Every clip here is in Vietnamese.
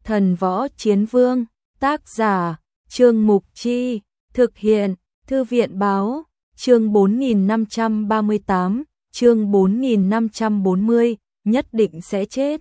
Thần Võ Chiến Vương, tác giả, Trương Mục Chi, thực hiện, Thư viện Báo, chương 4538, chương 4540, nhất định sẽ chết.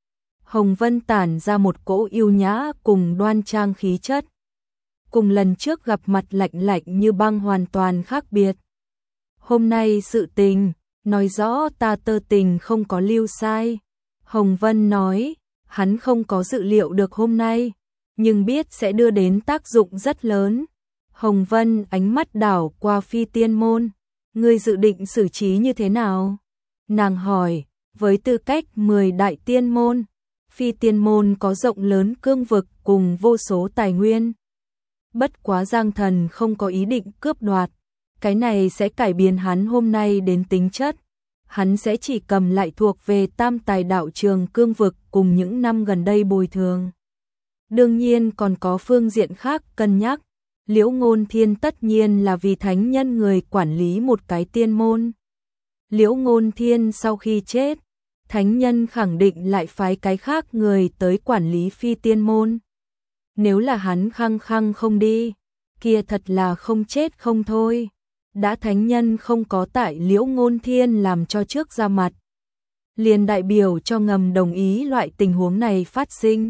Hồng Vân tản ra một cỗ yêu nhã cùng đoan trang khí chất. Cùng lần trước gặp mặt lạnh lạnh như băng hoàn toàn khác biệt. Hôm nay sự tình, nói rõ ta tơ tình không có lưu sai. Hồng Vân nói, hắn không có dự liệu được hôm nay, nhưng biết sẽ đưa đến tác dụng rất lớn. Hồng Vân ánh mắt đảo qua Phi Tiên Môn, ngươi dự định xử trí như thế nào? Nàng hỏi, với tư cách 10 đại tiên môn, Phi Tiên Môn có rộng lớn cương vực cùng vô số tài nguyên. Bất quá Giang Thần không có ý định cướp đoạt, cái này sẽ cải biến hắn hôm nay đến tính chất. Hắn sẽ chỉ cầm lại thuộc về Tam Tài Đạo Trường cương vực cùng những năm gần đây bồi thường. Đương nhiên còn có phương diện khác cân nhắc. Liễu Ngôn Thiên tất nhiên là vì thánh nhân người quản lý một cái tiên môn. Liễu Ngôn Thiên sau khi chết, thánh nhân khẳng định lại phái cái khác người tới quản lý Phi Tiên Môn. Nếu là hắn khăng khăng không đi, kia thật là không chết không thôi. Đã thánh nhân không có tại Liễu Ngôn Thiên làm cho trước ra mặt, liền đại biểu cho ngầm đồng ý loại tình huống này phát sinh.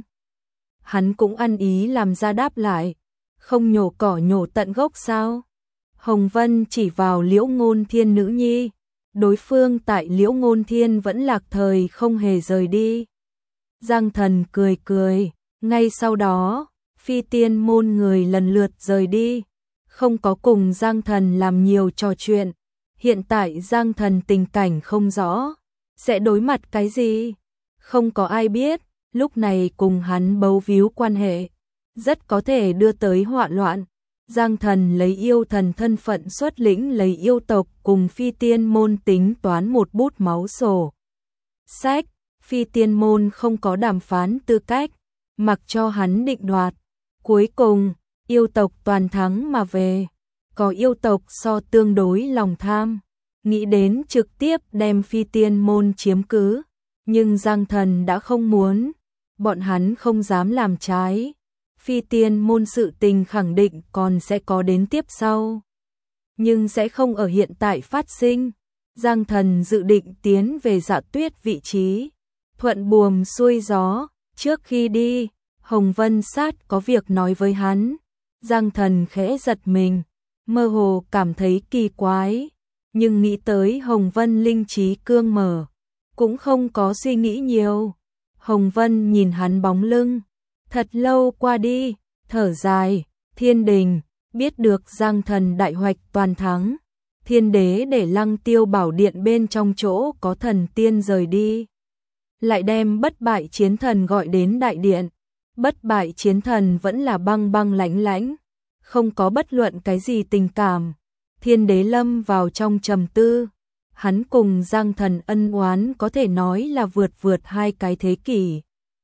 Hắn cũng ăn ý làm ra đáp lại, không nhổ cỏ nhổ tận gốc sao? Hồng Vân chỉ vào Liễu Ngôn Thiên nữ nhi, đối phương tại Liễu Ngôn Thiên vẫn lạc thời không hề rời đi. Giang Thần cười cười, ngay sau đó, Phi Tiên Môn người lần lượt rời đi, không có cùng Giang Thần làm nhiều trò chuyện. Hiện tại Giang Thần tình cảnh không rõ, sẽ đối mặt cái gì? Không có ai biết, lúc này cùng hắn bấu víu quan hệ, rất có thể đưa tới họa loạn. Giang Thần lấy yêu thần thân phận xuất lĩnh lấy yêu tộc cùng Phi Tiên Môn tính toán một bút máu sổ sách. Phi Tiên Môn không có đàm phán tư cách, mặc cho hắn định đoạt. Cuối cùng, yêu tộc toàn thắng mà về. Có yêu tộc so tương đối lòng tham, nghĩ đến trực tiếp đem Phi Tiên Môn chiếm cứ, nhưng Giang Thần đã không muốn, bọn hắn không dám làm trái. Phi Tiên Môn sự tình khẳng định còn sẽ có đến tiếp sau, nhưng sẽ không ở hiện tại phát sinh. Giang Thần dự định tiến về Dạ Tuyết vị trí, thuận buồm xuôi gió. Trước khi đi, Hồng Vân Sát có việc nói với hắn. Giang Thần khẽ giật mình, mơ hồ cảm thấy kỳ quái, nhưng nghĩ tới Hồng Vân linh trí cương mở, cũng không có suy nghĩ nhiều. Hồng Vân nhìn hắn bóng lưng, thật lâu qua đi, thở dài. Thiên Đình biết được Giang Thần đại hoạch toàn thắng, Thiên Đế để Lăng Tiêu Bảo Điện bên trong chỗ có thần tiên rời đi, lại đem Bất Bại Chiến Thần gọi đến đại điện. Bất Bại Chiến Thần vẫn là băng băng lãnh lãnh, không có bất luận cái gì tình cảm. Thiên Đế lâm vào trong trầm tư, hắn cùng Giang Thần ân oán có thể nói là vượt 2 cái thế kỷ.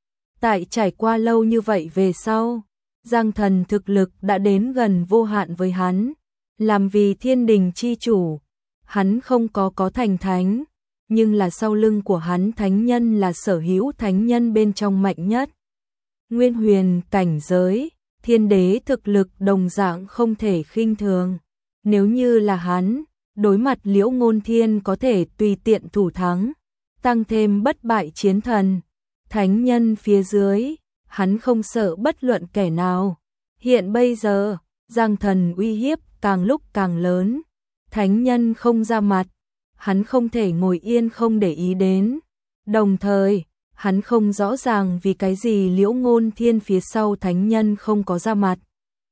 Tại trải qua lâu như vậy về sau, Giang Thần thực lực đã đến gần vô hạn với hắn, làm vì Thiên Đình chi chủ. Hắn không có thành thánh, nhưng là sau lưng của hắn thánh nhân là sở hữu thánh nhân bên trong mạnh nhất. Nguyên huyền cảnh giới, Thiên Đế thực lực đồng dạng không thể khinh thường. Nếu như là hắn, đối mặt Liễu Ngôn Thiên có thể tùy tiện thủ thắng, tăng thêm Bất Bại Chiến Thần, thánh nhân phía dưới, hắn không sợ bất luận kẻ nào. Hiện bây giờ, Giang Thần uy hiếp càng lúc càng lớn, thánh nhân không ra mặt, hắn không thể ngồi yên không để ý đến. Đồng thời, hắn không rõ ràng vì cái gì Liễu Ngôn Thiên phía sau thánh nhân không có ra mặt.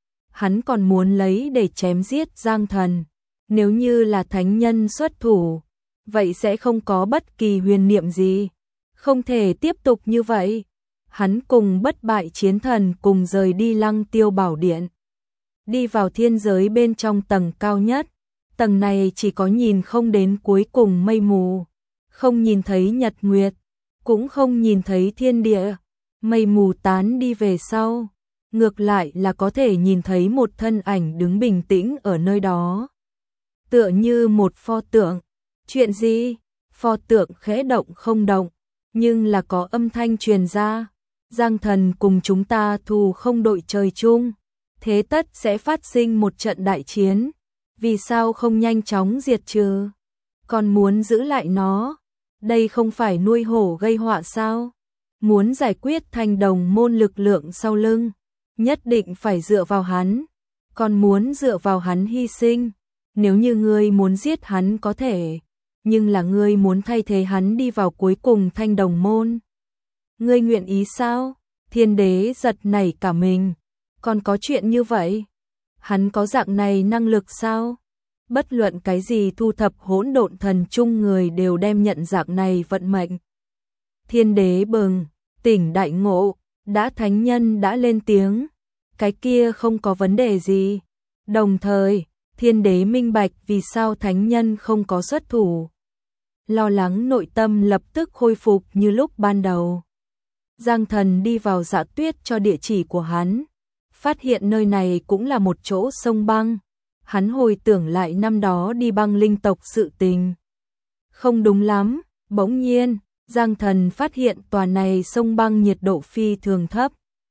Hắn còn muốn lấy để chém giết Giang Thần. Nếu như là thánh nhân xuất thủ, vậy sẽ không có bất kỳ huyền niệm gì. Không thể tiếp tục như vậy. Hắn cùng Bất Bại Chiến Thần cùng rời đi Lăng Tiêu Bảo Điện, đi vào thiên giới bên trong tầng cao nhất. Tầng này chỉ có nhìn không đến cuối cùng mây mù, không nhìn thấy nhật nguyệt, cũng không nhìn thấy thiên địa. Mây mù tán đi về sau, ngược lại là có thể nhìn thấy một thân ảnh đứng bình tĩnh ở nơi đó, tựa như một pho tượng. Chuyện gì? Pho tượng khẽ động không động, nhưng là có âm thanh truyền ra. Giang Thần cùng chúng ta thù không đội trời chung, thế tất sẽ phát sinh một trận đại chiến, vì sao không nhanh chóng diệt trừ, còn muốn giữ lại nó, đây không phải nuôi hổ gây họa sao? Muốn giải quyết Thanh Đồng môn lực lượng sau lưng, nhất định phải dựa vào hắn, còn muốn dựa vào hắn hy sinh, nếu như ngươi muốn giết hắn có thể, nhưng là ngươi muốn thay thế hắn đi vào cuối cùng Thanh Đồng môn. Ngươi nguyện ý sao? Thiên đế giật nảy cả mình, còn có chuyện như vậy? Hắn có dạng này năng lực sao? Bất luận cái gì thu thập hỗn độn thần chung người đều đem nhận dạng này vận mệnh. Thiên đế bừng, tỉnh đại ngộ, đã thánh nhân đã lên tiếng, cái kia không có vấn đề gì. Đồng thời, thiên đế minh bạch vì sao thánh nhân không có xuất thủ. Lo lắng nội tâm lập tức khôi phục như lúc ban đầu. Giang Thần đi vào Dạ Tuyết cho địa chỉ của hắn, phát hiện nơi này cũng là một chỗ sông băng. Hắn hồi tưởng lại năm đó đi băng linh tộc sự tình. Không đúng lắm, bỗng nhiên, Giang Thần phát hiện tòa này sông băng nhiệt độ phi thường thấp.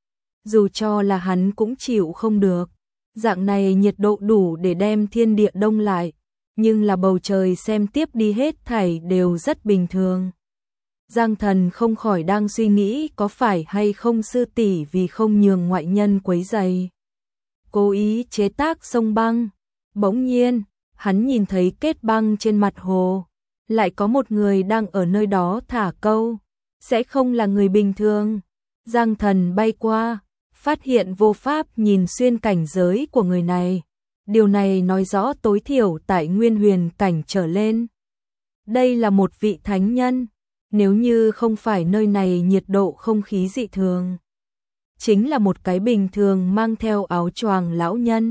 Dù cho là hắn cũng chịu không được, dạng này nhiệt độ đủ để đem thiên địa đông lại, nhưng là bầu trời xem tiếp đi hết thảy đều rất bình thường. Giang Thần không khỏi đang suy nghĩ có phải hay không sư tỷ vì không nhường ngoại nhân quấy rầy, cố ý chế tác sông băng. Bỗng nhiên, hắn nhìn thấy kết băng trên mặt hồ, lại có một người đang ở nơi đó thả câu, sẽ không là người bình thường. Giang Thần bay qua, phát hiện vô pháp nhìn xuyên cảnh giới của người này. Điều này nói rõ tối thiểu tại nguyên huyền cảnh trở lên. Đây là một vị thánh nhân, nếu như không phải nơi này nhiệt độ không khí dị thường, chính là một cái bình thường mang theo áo choàng lão nhân.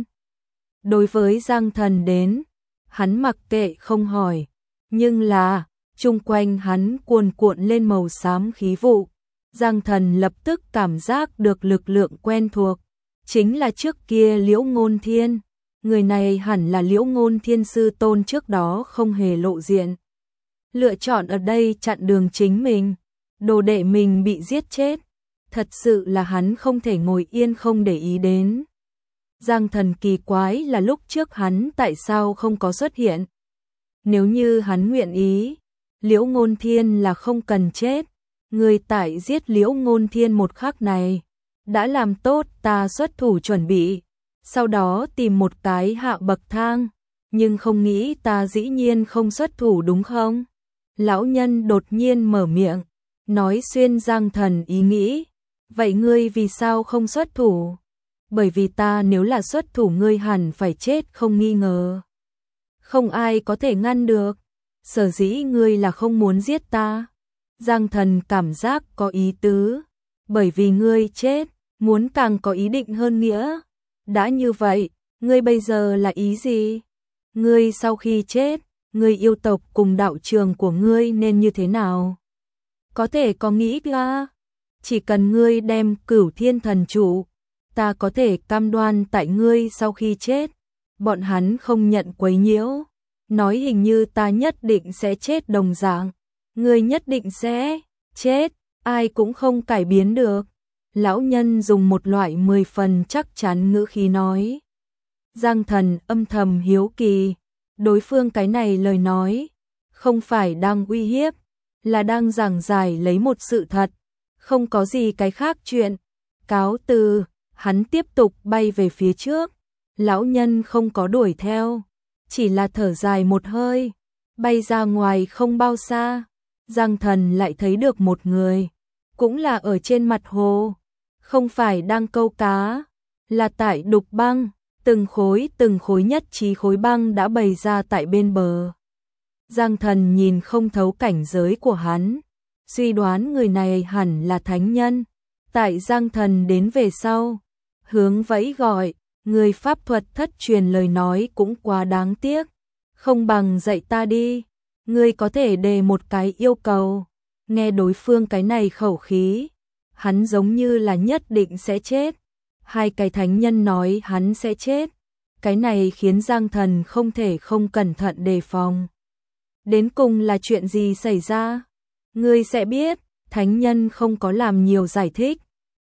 Đối với Giang Thần đến, hắn mặc kệ không hỏi, nhưng là, chung quanh hắn cuồn cuộn lên màu xám khí vụ. Giang Thần lập tức cảm giác được lực lượng quen thuộc, chính là trước kia Liễu Ngôn Thiên. Người này hẳn là Liễu Ngôn Thiên sư tôn trước đó không hề lộ diện. Lựa chọn ở đây chặn đường chính mình, đồ đệ mình bị giết chết. Thật sự là hắn không thể ngồi yên không để ý đến. Giang Thần kỳ quái là lúc trước hắn tại sao không có xuất hiện. Nếu như hắn nguyện ý, Liễu Ngôn Thiên là không cần chết. Người tại giết Liễu Ngôn Thiên một khắc này, đã làm tốt ta xuất thủ chuẩn bị, sau đó tìm một cái hạ bậc thang, nhưng không nghĩ ta dĩ nhiên không xuất thủ đúng không? Lão nhân đột nhiên mở miệng, nói xuyên Giang Thần ý nghĩ, vậy ngươi vì sao không xuất thủ? Bởi vì ta nếu là xuất thủ ngươi hẳn phải chết không nghi ngờ. Không ai có thể ngăn được, sở dĩ ngươi là không muốn giết ta. Giang Thần cảm giác có ý tứ, bởi vì ngươi chết, muốn càng có ý định hơn nghĩa. Đã như vậy, ngươi bây giờ là ý gì? Ngươi sau khi chết, ngươi yêu tộc cùng đạo trường của ngươi nên như thế nào? Có thể có nghĩ ra, chỉ cần ngươi đem Cửu Thiên Thần Trụ, ta có thể cam đoan tại ngươi sau khi chết, bọn hắn không nhận quấy nhiễu, nói hình như ta nhất định sẽ chết đồng dạng. Ngươi nhất định sẽ chết, ai cũng không cải biến được. Lão nhân dùng một loại 10 phần chắc chắn ngữ khí nói. Giang Thần âm thầm hiếu kỳ, đối phương cái này lời nói, không phải đang uy hiếp, là đang giảng giải lấy một sự thật, không có gì cái khác chuyện. Cáo từ, hắn tiếp tục bay về phía trước, lão nhân không có đuổi theo, chỉ là thở dài một hơi, bay ra ngoài không bao xa. Giang Thần lại thấy được một người, cũng là ở trên mặt hồ, không phải đang câu cá, là tại đục băng, từng khối nhất trí khối băng đã bày ra tại bên bờ. Giang Thần nhìn không thấu cảnh giới của hắn, suy đoán người này hẳn là thánh nhân. Tại Giang Thần đến về sau, hướng vẫy gọi, người pháp thuật thất truyền lời nói cũng quá đáng tiếc, không bằng dạy ta đi. Ngươi có thể đề một cái yêu cầu. Nghe đối phương cái này khẩu khí, hắn giống như là nhất định sẽ chết. Hai cái thánh nhân nói hắn sẽ chết, cái này khiến Giang Thần không thể không cẩn thận đề phòng. Đến cùng là chuyện gì xảy ra? Ngươi sẽ biết. Thánh nhân không có làm nhiều giải thích,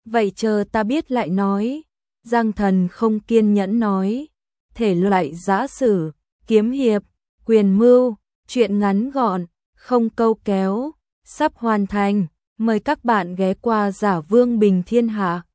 Vậy chờ ta biết lại nói. Giang Thần không kiên nhẫn nói. Thể loại giã sử, kiếm hiệp, quyền mưu, truyện ngắn gọn, không câu kéo, sắp hoàn thành. Mời các bạn ghé qua Giả Vương Bình Thiên Hạ.